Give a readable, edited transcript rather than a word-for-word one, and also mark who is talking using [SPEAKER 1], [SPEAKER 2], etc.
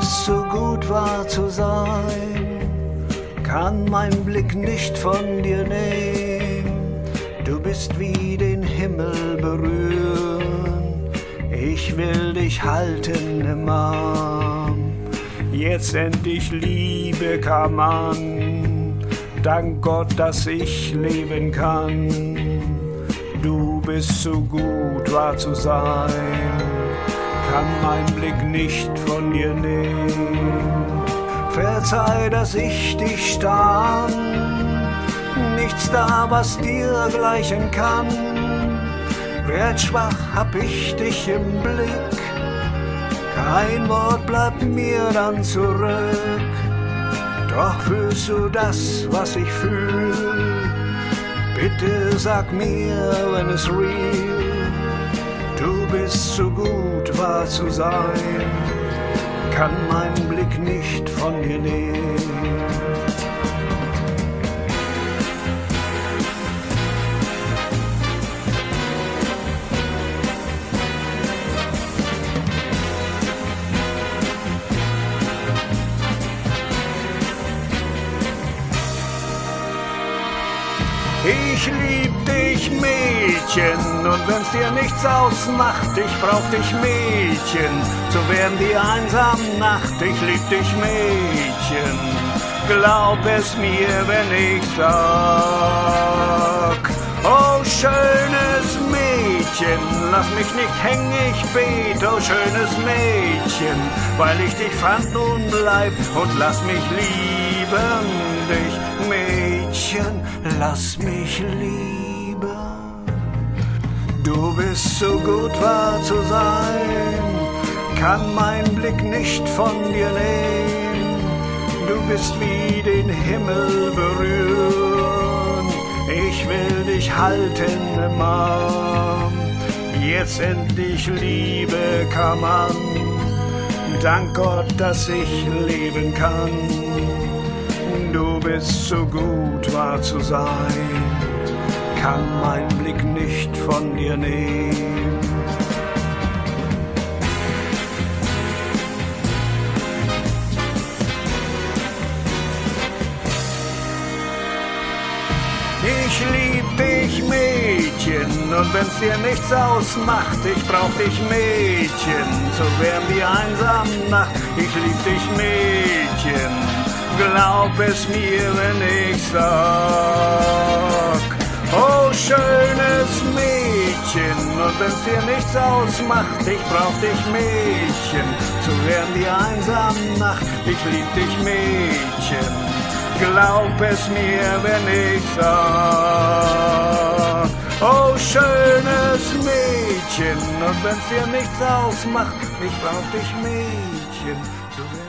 [SPEAKER 1] bist so gut wahr zu sein, kann mein Blick nicht von dir nehmen. Du bist wie den Himmel berühren, ich will dich halten im Arm. Jetzt endlich Liebe kam an, dank Gott, dass ich leben kann. Du bist so gut wahr zu sein, kann mein Blick nicht von dir nehmen. Verzeih, dass ich dich starr an, nichts da, was dir gleichen kann. Werd schwach, hab ich dich im Blick, kein Wort bleibt mir dann zurück. Doch fühlst du das, was ich fühl? Bitte sag mir, wenn es real. Du bist so gut wahr zu sein, kann mein Blick nicht von dir nehmen. Ich lieb dich, Mädchen, und wenn's dir nichts ausmacht, ich brauch dich, Mädchen, so werden die einsamen Nacht. Ich lieb dich, Mädchen, glaub es mir, wenn ich sag. Oh, schönes Mädchen, lass mich nicht hängen, ich bet, oh, schönes Mädchen, weil ich dich fand, nun bleib und lass mich lieben dich, Mädchen, lass mich lieben. Du bist so gut wahr zu sein, kann mein Blick nicht von dir nehmen. Du bist wie den Himmel berühren, ich will dich halten im Arm. Jetzt endlich Liebe kam an, dank Gott, dass ich leben kann. Du bist so gut wahr zu sein, kann mein Blick nicht von dir nehmen. Ich lieb dich, Mädchen, und wenn's dir nichts ausmacht, ich brauch dich, Mädchen, so wär die einsame Nacht. Ich lieb dich, Mädchen, glaub es mir, wenn ich sag. Oh, schönes Mädchen, und wenn's dir nichts ausmacht, ich brauch dich, Mädchen, so wär die einsame Nacht. Ich lieb dich, Mädchen, glaub es mir, wenn ich sag. Oh, schönes Mädchen, und wenn's dir nichts ausmacht, ich brauch dich, Mädchen, so